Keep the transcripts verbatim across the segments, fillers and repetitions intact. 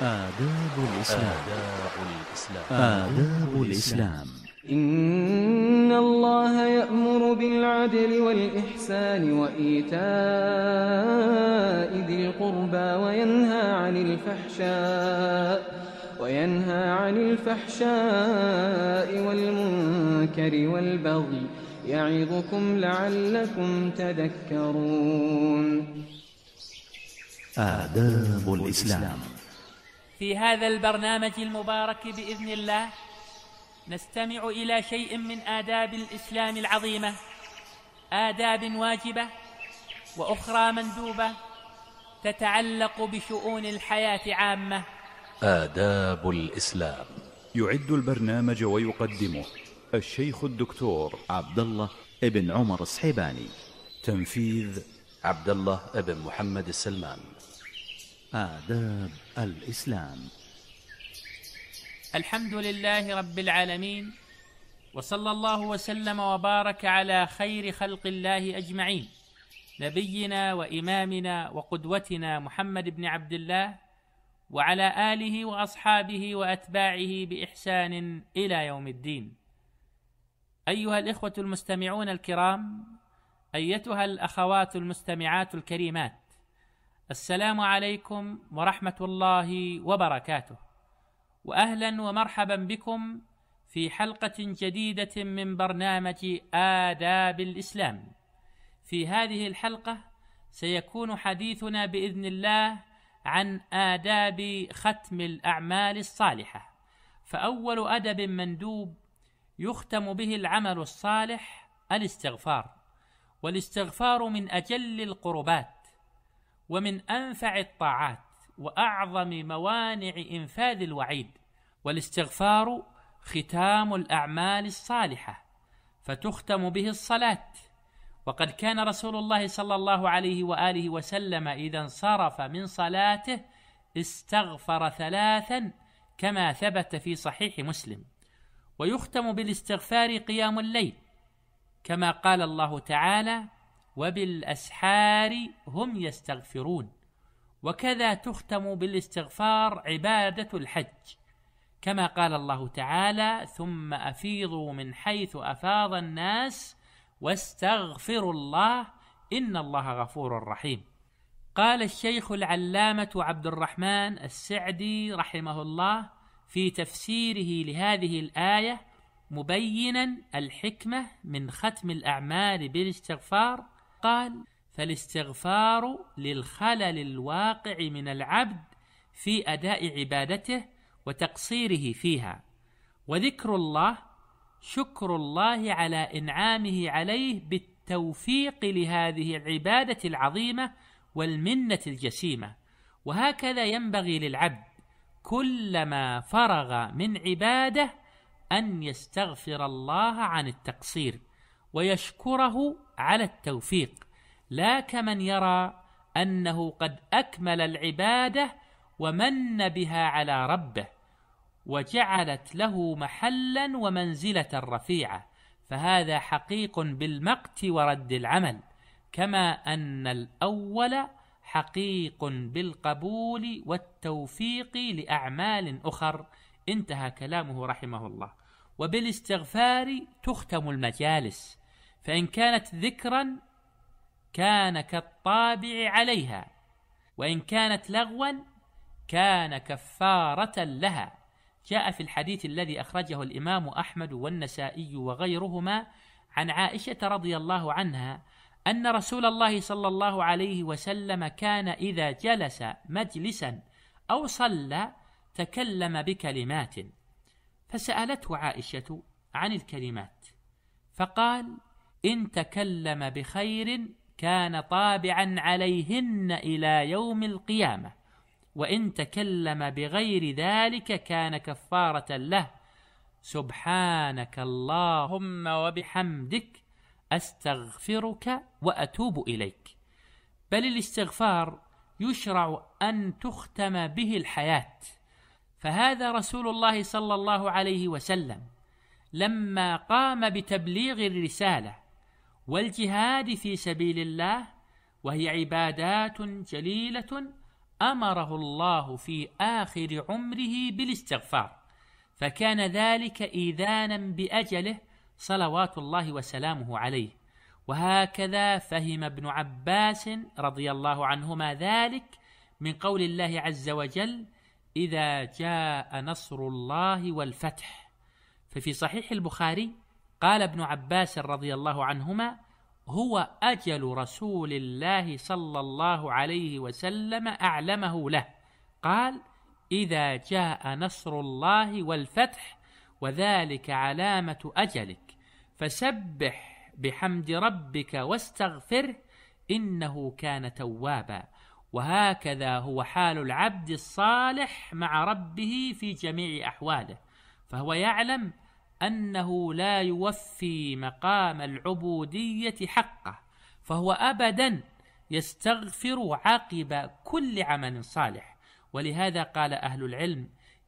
آداب الإسلام. آداب الإسلام. آداب الإسلام. إن الله يأمر بالعدل والإحسان وإيتاء ذي القربى وينهى عن الفحشاء وينهى عن الفحشاء والمنكر والبغي يعظكم لعلكم تذكرون. آداب الإسلام. في هذا البرنامج المبارك بإذن الله نستمع إلى شيء من آداب الإسلام العظيمة، آداب واجبة وأخرى مندوبة تتعلق بشؤون الحياة عامة. آداب الإسلام. يعد البرنامج ويقدمه الشيخ الدكتور عبد الله ابن عمر الصحيباني. تنفيذ عبد الله ابن محمد السلمان. آداب الإسلام. الحمد لله رب العالمين، وصلى الله وسلم وبارك على خير خلق الله أجمعين، نبينا وإمامنا وقدوتنا محمد بن عبد الله، وعلى آله وأصحابه وأتباعه بإحسان إلى يوم الدين. أيها الإخوة المستمعون الكرام، أيتها الأخوات المستمعات الكريمات، السلام عليكم ورحمة الله وبركاته، وأهلا ومرحبا بكم في حلقة جديدة من برنامج آداب الإسلام. في هذه الحلقة سيكون حديثنا بإذن الله عن آداب ختم الأعمال الصالحة. فأول أدب مندوب يختم به العمل الصالح الاستغفار، والاستغفار من أجل القربات ومن أنفع الطاعات وأعظم موانع إنفاذ الوعيد. والاستغفار ختام الأعمال الصالحة، فتختم به الصلاة، وقد كان رسول الله صلى الله عليه وآله وسلم إذا انصرف من صلاته استغفر ثلاثا كما ثبت في صحيح مسلم. ويختم بالاستغفار قيام الليل، كما قال الله تعالى: وبالأسحار هم يستغفرون. وكذا تختم بالاستغفار عبادة الحج، كما قال الله تعالى: ثم أفيضوا من حيث أفاض الناس واستغفروا الله إن الله غفور رحيم. قال الشيخ العلامة عبد الرحمن السعدي رحمه الله في تفسيره لهذه الآية مبينا الحكمة من ختم الأعمال بالاستغفار، قال: فالاستغفار للخلل الواقع من العبد في أداء عبادته وتقصيره فيها، وذكر الله شكر الله على إنعامه عليه بالتوفيق لهذه العبادة العظيمة والمنة الجسيمة. وهكذا ينبغي للعبد كلما فرغ من عبادة أن يستغفر الله عن التقصير ويشكره على التوفيق، لا كمن يرى أنه قد أكمل العبادة ومن بها على ربه وجعلت له محلا ومنزلة رفيعة، فهذا حقيق بالمقت ورد العمل، كما أن الأول حقيق بالقبول والتوفيق لأعمال أخر. انتهى كلامه رحمه الله. وبالاستغفار تختم المجالس، فإن كانت ذكرا كان كالطابع عليها، وإن كانت لغوا كان كفارة لها. جاء في الحديث الذي أخرجه الإمام أحمد والنسائي وغيرهما عن عائشة رضي الله عنها أن رسول الله صلى الله عليه وسلم كان إذا جلس مجلسا أو صلى تكلم بكلمات، فسألته عائشة عن الكلمات فقال: إن تكلم بخير كان طابعا عليهن إلى يوم القيامة، وإن تكلم بغير ذلك كان كفارة له. سبحانك اللهم وبحمدك أستغفرك وأتوب إليك. بل الاستغفار يشرع أن تختم به الحياة، فهذا رسول الله صلى الله عليه وسلم لما قام بتبليغ الرسالة والجهاد في سبيل الله، وهي عبادات جليلة أمره الله في آخر عمره بالاستغفار، فكان ذلك إيذانا بأجله صلوات الله وسلامه عليه. وهكذا فهم ابن عباس رضي الله عنهما ذلك من قول الله عز وجل: إذا جاء نصر الله والفتح. ففي صحيح البخاري قال ابن عباس رضي الله عنهما: هو أجل رسول الله صلى الله عليه وسلم أعلمه له، قال: إذا جاء نصر الله والفتح وذلك علامة أجلك، فسبح بحمد ربك واستغفره إنه كان توابا. وهكذا هو حال العبد الصالح مع ربه في جميع أحواله، فهو يعلم أنه لا يوفي مقام العبودية حقه، فهو أبدا يستغفر عقب كل عمل صالح. ولهذا قال أهل العلم: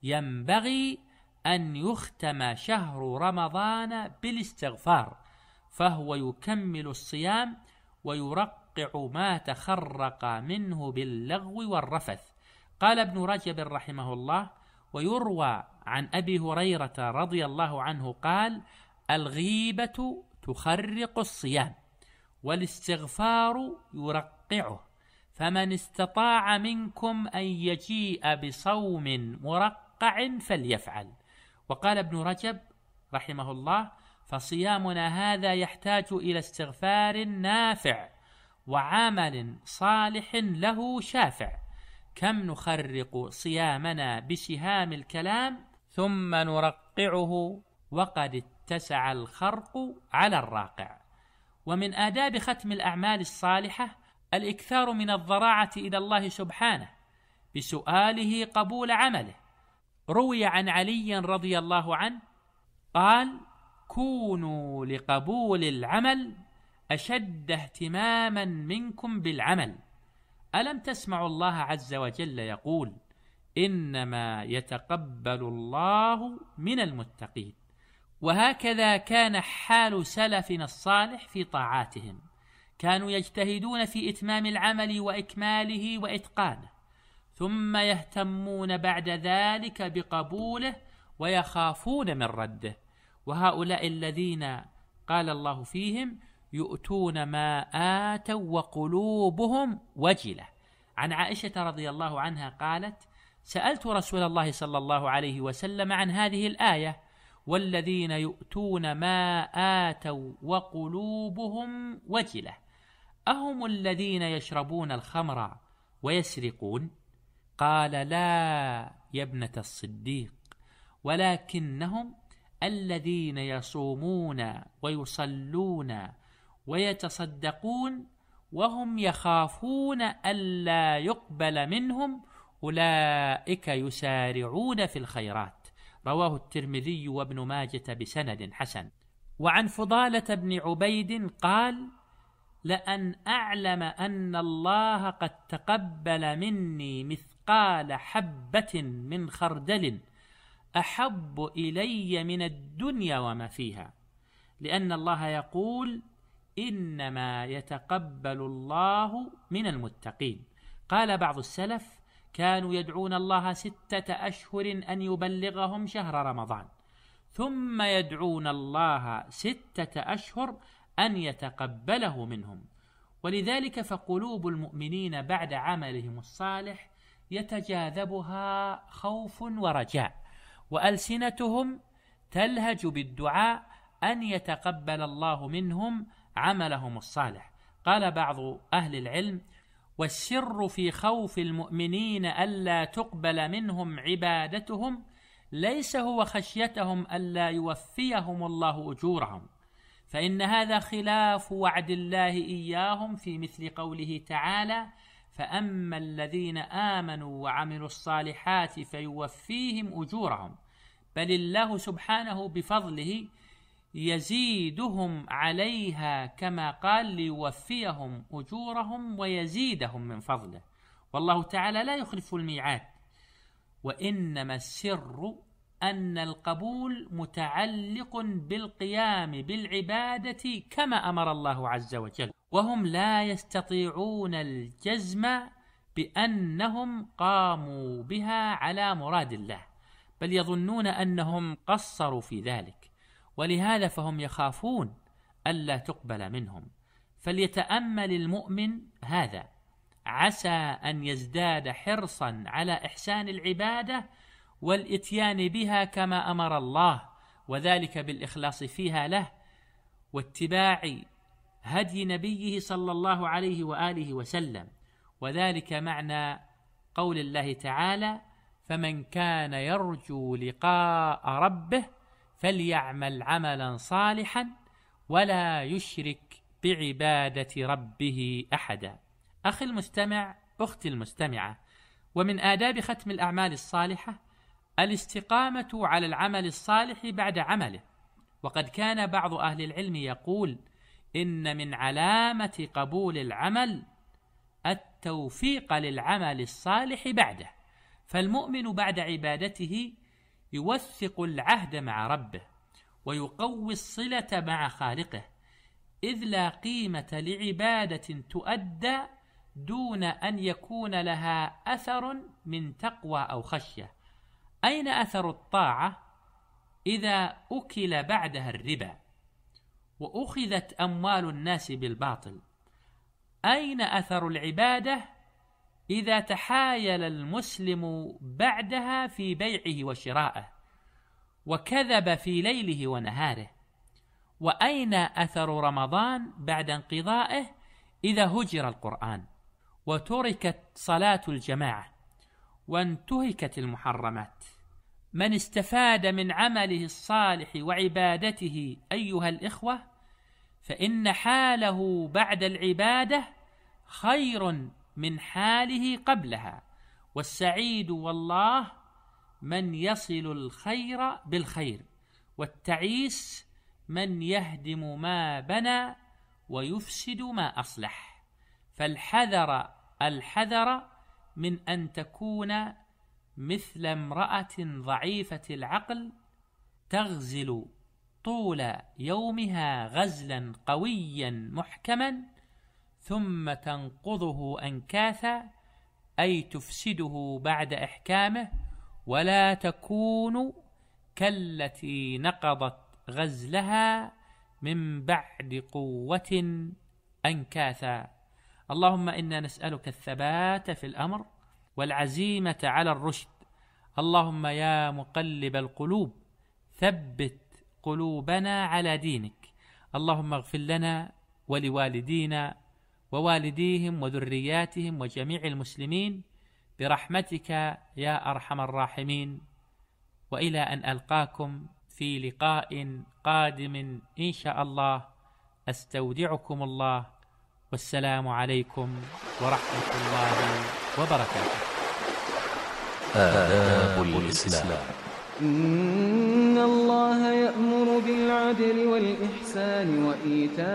ينبغي أن يختم شهر رمضان بالاستغفار، فهو يكمل الصيام ويرقع ما تخرق منه باللغو والرفث. قال ابن رجب رحمه الله: ويروى عن أبي هريرة رضي الله عنه قال: الغيبة تخرق الصيام والاستغفار يرقعه، فمن استطاع منكم أن يجيء بصوم مرقع فليفعل. وقال ابن رجب رحمه الله: فصيامنا هذا يحتاج إلى استغفار نافع وعمل صالح له شافع، كم نخرق صيامنا بسهام الكلام ثم نرقعه وقد اتسع الخرق على الراقع. ومن آداب ختم الأعمال الصالحة الإكثار من الضراعة إلى الله سبحانه بسؤاله قبول عمله. روي عن علي رضي الله عنه قال: كونوا لقبول العمل أشد اهتماما منكم بالعمل. ألم تسمعوا الله عز وجل يقول: إنما يتقبل الله من المتقين. وهكذا كان حال سلفنا الصالح في طاعاتهم، كانوا يجتهدون في إتمام العمل وإكماله وإتقانه، ثم يهتمون بعد ذلك بقبوله ويخافون من رده. وهؤلاء الذين قال الله فيهم: يؤتون ما آتوا وقلوبهم وجلة. عن عائشة رضي الله عنها قالت: سألت رسول الله صلى الله عليه وسلم عن هذه الآية: والذين يؤتون ما آتوا وقلوبهم وجلة، أهم الذين يشربون الخمر ويسرقون؟ قال: لا يا ابنة الصديق، ولكنهم الذين يصومون ويصلون ويتصدقون وهم يخافون ألا يقبل منهم، أولئك يسارعون في الخيرات. رواه الترمذي وابن ماجة بسند حسن. وعن فضالة بن عبيد قال: لأن أعلم أن الله قد تقبل مني مثقال حبة من خردل أحب إلي من الدنيا وما فيها، لأن الله يقول: إنما يتقبل الله من المتقين. قال بعض السلف: كانوا يدعون الله ستة أشهر أن يبلغهم شهر رمضان، ثم يدعون الله ستة أشهر أن يتقبله منهم. ولذلك فقلوب المؤمنين بعد عملهم الصالح يتجاذبها خوف ورجاء، وألسنتهم تلهج بالدعاء أن يتقبل الله منهم عملهم الصالح. قال بعض أهل العلم: والسر في خوف المؤمنين ألا تقبل منهم عبادتهم ليس هو خشيتهم ألا يوفيهم الله أجورهم، فإن هذا خلاف وعد الله إياهم في مثل قوله تعالى: فأما الذين آمنوا وعملوا الصالحات فيوفيهم أجورهم، بل الله سبحانه بفضله يزيدهم عليها كما قال: ليوفيهم أجورهم ويزيدهم من فضله، والله تعالى لا يخلف الميعاد. وإنما السر أن القبول متعلق بالقيام بالعبادة كما أمر الله عز وجل، وهم لا يستطيعون الجزم بأنهم قاموا بها على مراد الله، بل يظنون أنهم قصروا في ذلك، ولهذا فهم يخافون ألا تقبل منهم. فليتأمل المؤمن هذا، عسى أن يزداد حرصا على إحسان العبادة والإتيان بها كما أمر الله، وذلك بالإخلاص فيها له واتباع هدي نبيه صلى الله عليه وآله وسلم. وذلك معنى قول الله تعالى: فمن كان يرجو لقاء ربه فليعمل عملا صالحا ولا يشرك بعبادة ربه أحدا. أخي المستمع، أختي المستمعة، ومن آداب ختم الأعمال الصالحة الاستقامة على العمل الصالح بعد عمله. وقد كان بعض أهل العلم يقول إن من علامة قبول العمل التوفيق للعمل الصالح بعده، فالمؤمن بعد عبادته يوثق العهد مع ربه ويقوي الصلة مع خالقه، إذ لا قيمة لعبادة تؤدى دون أن يكون لها أثر من تقوى أو خشية. أين أثر الطاعة إذا أكل بعدها الربا وأخذت أموال الناس بالباطل؟ أين أثر العبادة إذا تحايل المسلم بعدها في بيعه وشرائه وكذب في ليله ونهاره؟ وأين أثر رمضان بعد انقضائه إذا هجر القرآن وتركت صلاة الجماعة وانتهكت المحرمات؟ من استفاد من عمله الصالح وعبادته أيها الإخوة فإن حاله بعد العبادة خير من حاله قبلها، والسعيد والله من يصل الخير بالخير، والتعيس من يهدم ما بنى ويفسد ما أصلح. فالحذر الحذر من أن تكون مثل امرأة ضعيفة العقل تغزل طول يومها غزلا قويا محكما ثم تنقضه أنكاثا، أي تفسده بعد إحكامه، ولا تكون كالتي نقضت غزلها من بعد قوة أنكاثا. اللهم إنا نسألك الثبات في الأمر والعزيمة على الرشد. اللهم يا مقلب القلوب ثبت قلوبنا على دينك. اللهم اغفر لنا ولوالدينا ووالديهم وذرياتهم وجميع المسلمين برحمتك يا أرحم الراحمين. وإلى أن ألقاكم في لقاء قادم إن شاء الله، أستودعكم الله، والسلام عليكم ورحمة الله وبركاته. آداب الإسلام. إن الله يأمر بالعدل والإحسان وإيتاء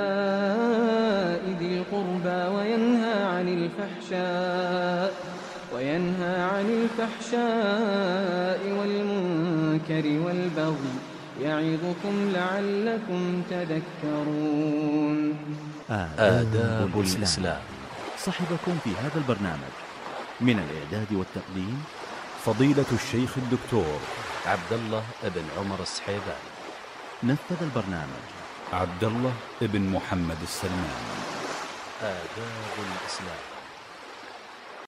ذي القربى وينهى عن الفحشاء وينهى عن الفحشاء والمنكر والبغي يعظكم لعلكم تذكرون. آداب الإسلام. صحبكم في هذا البرنامج من الإعداد والتقديم فضيلة الشيخ الدكتور عبد الله بن عمر السحيباني. نفذ البرنامج عبد الله بن محمد السلمان. آداب الإسلام.